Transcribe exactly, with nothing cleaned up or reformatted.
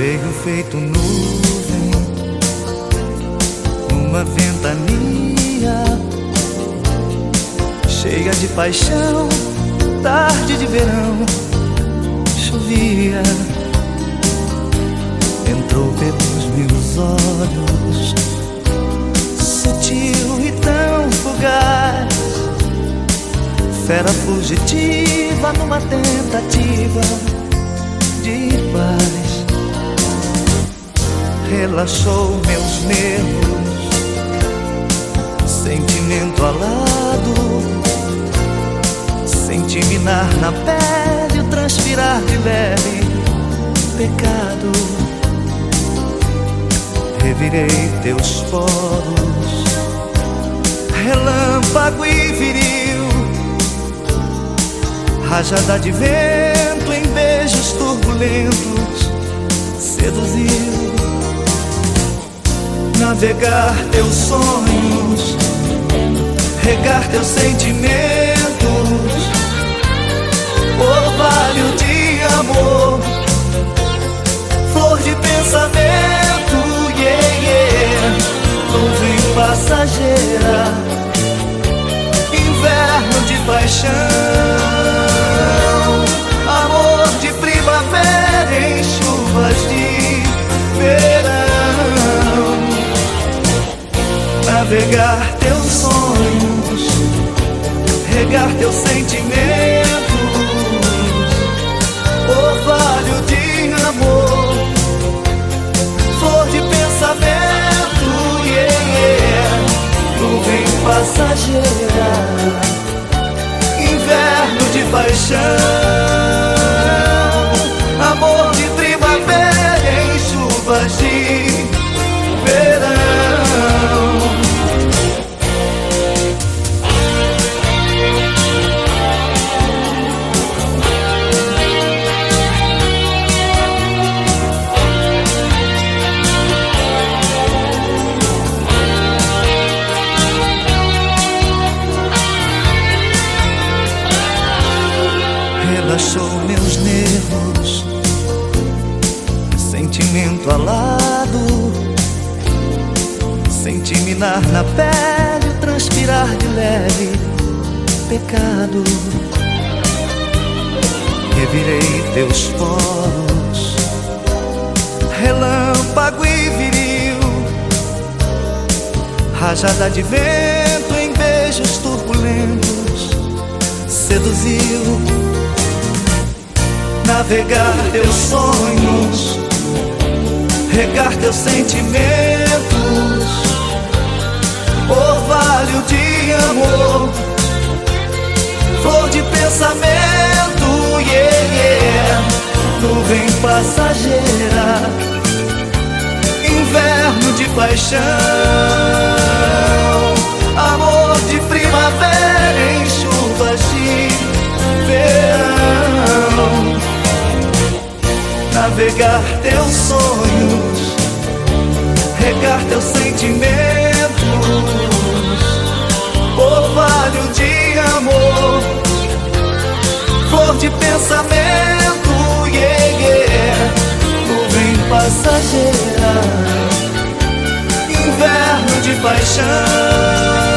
Veio feito nuvem numa ventania, cheia de paixão, tarde de verão. Chovia, entrou pelos meus olhos, sutil e tão fugaz, fera fugitiva numa tentativa de paz. Relaxou meus nervos, sentimento alado, senti minar na pele o transpirar de leve pecado. Revirei teus poros, relâmpago e viril, rajada de vento em beijos turbulentos, seduziu. Navegar teus sonhos, regar teus sentimentos, orvalho de amor, flor de pensamento, yeah, yeah. Nuvem passageira, inverno de paixão, amor de primavera em chuvas de verão. Navegar teus sonhos, regar teus sentimentos, orvalho de amor, flor de pensamento, yeah, yeah. Nuvem passageira, inverno de paixão, amor de primavera em chuvas de verão. Relaxou meus nervos, sentimento alado, senti minar na pele o transpirar de leve pecado. Revirei teus poros, relâmpago e viril, rajada de vento em beijos turbulentos, seduziu. Navegar teus sonhos, regar teus sentimentos, orvalho de amor, flor de pensamento, yeah, yeah. Nuvem passageira, inverno de paixão, amor de primavera em chuvas de verão. Navegar teus sonhos, regar teus sentimentos, orvalho de amor, flor de pensamento, yeah, yeah. Nuvem passageira, inverno de paixão.